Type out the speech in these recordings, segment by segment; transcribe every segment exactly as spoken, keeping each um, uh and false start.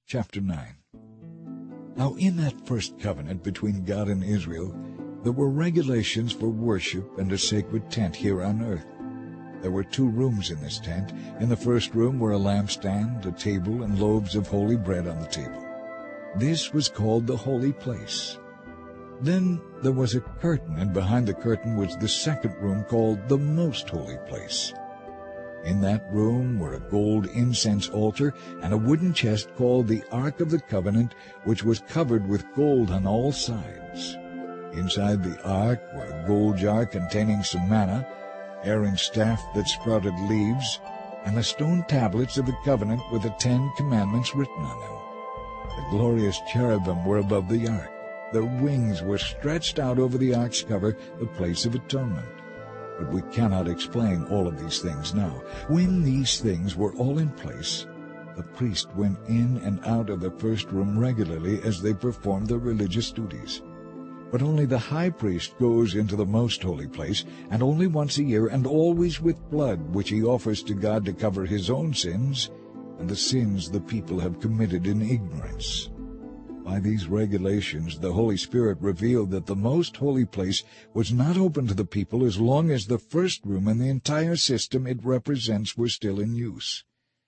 chapter nine. Now in that first covenant between God and Israel, there were regulations for worship and a sacred tent here on earth. There were two rooms in this tent. In the first room were a lampstand, a table, and loaves of holy bread on the table. This was called the holy place. Then there was a curtain, and behind the curtain was the second room called the most holy place. In that room were a gold incense altar and a wooden chest called the Ark of the Covenant, which was covered with gold on all sides. Inside the ark were a gold jar containing some manna, Aaron's staff that sprouted leaves, and the stone tablets of the covenant with the Ten Commandments written on them. The glorious cherubim were above the ark. Their wings were stretched out over the ark's cover, the place of atonement. But we cannot explain all of these things now. When these things were all in place, the priest went in and out of the first room regularly as they performed their religious duties. But only the high priest goes into the most holy place, and only once a year, and always with blood, which he offers to God to cover his own sins and the sins the people have committed in ignorance. By these regulations, the Holy Spirit revealed that the most holy place was not open to the people as long as the first room and the entire system it represents were still in use.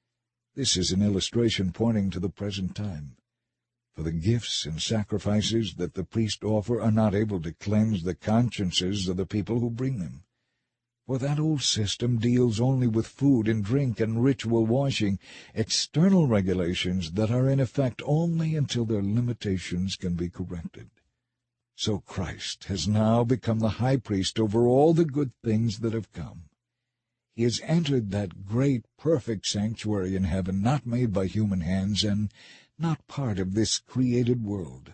This is an illustration pointing to the present time. For the gifts and sacrifices that the priests offer are not able to cleanse the consciences of the people who bring them. For that old system deals only with food and drink and ritual washing, external regulations that are in effect only until their limitations can be corrected. So Christ has now become the high priest over all the good things that have come. He has entered that great, perfect sanctuary in heaven, not made by human hands and not part of this created world.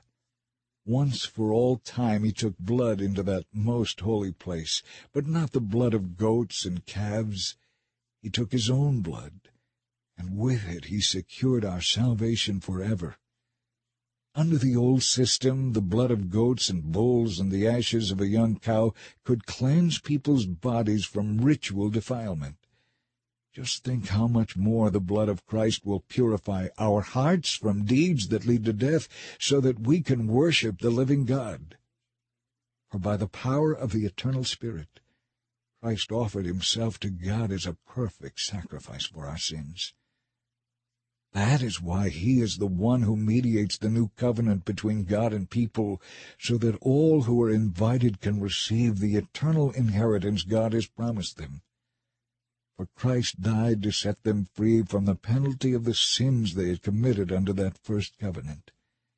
Once for all time he took blood into that most holy place, but not the blood of goats and calves. He took his own blood, and with it he secured our salvation forever. Under the old system, the blood of goats and bulls and the ashes of a young cow could cleanse people's bodies from ritual defilement. Just think how much more the blood of Christ will purify our hearts from deeds that lead to death, so that we can worship the living God. For by the power of the eternal Spirit, Christ offered himself to God as a perfect sacrifice for our sins. That is why he is the one who mediates the new covenant between God and people, so that all who are invited can receive the eternal inheritance God has promised them. For Christ died to set them free from the penalty of the sins they had committed under that first covenant.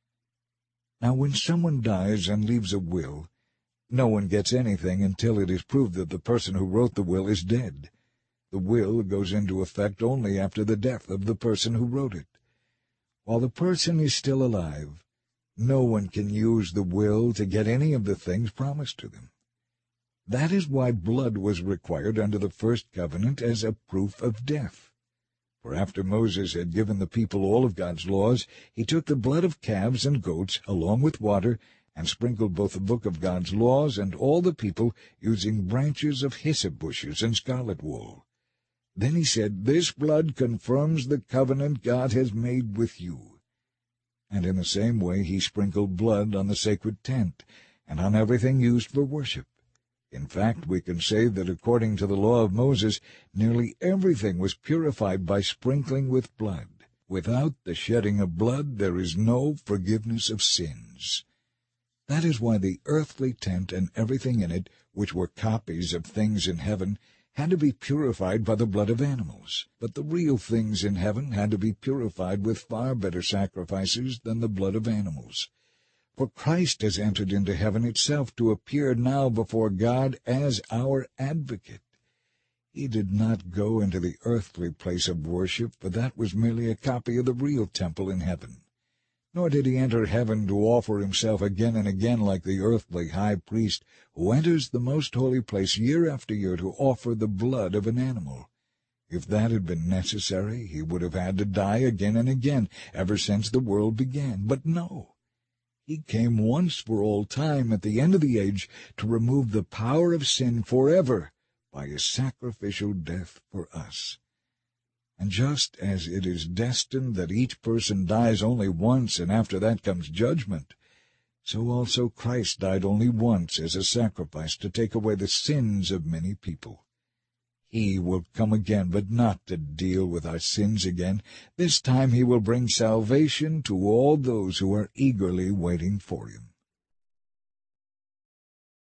Now when someone dies and leaves a will, no one gets anything until it is proved that the person who wrote the will is dead. The will goes into effect only after the death of the person who wrote it. While the person is still alive, no one can use the will to get any of the things promised to them. That is why blood was required under the first covenant as a proof of death. For after Moses had given the people all of God's laws, he took the blood of calves and goats, along with water, and sprinkled both the book of God's laws and all the people, using branches of hyssop bushes and scarlet wool. Then he said, "This blood confirms the covenant God has made with you." And in the same way he sprinkled blood on the sacred tent, and on everything used for worship. In fact, we can say that according to the law of Moses, nearly everything was purified by sprinkling with blood. Without the shedding of blood, there is no forgiveness of sins. That is why the earthly tent and everything in it, which were copies of things in heaven, had to be purified by the blood of animals. But the real things in heaven had to be purified with far better sacrifices than the blood of animals. For Christ has entered into heaven itself to appear now before God as our advocate. He did not go into the earthly place of worship, for that was merely a copy of the real temple in heaven. Nor did he enter heaven to offer himself again and again like the earthly high priest, who enters the most holy place year after year to offer the blood of an animal. If that had been necessary, he would have had to die again and again, ever since the world began. But no. He came once for all time at the end of the age to remove the power of sin forever by his sacrificial death for us. And just as it is destined that each person dies only once, and after that comes judgment, so also Christ died only once as a sacrifice to take away the sins of many people. He will come again, but not to deal with our sins again. This time he will bring salvation to all those who are eagerly waiting for him.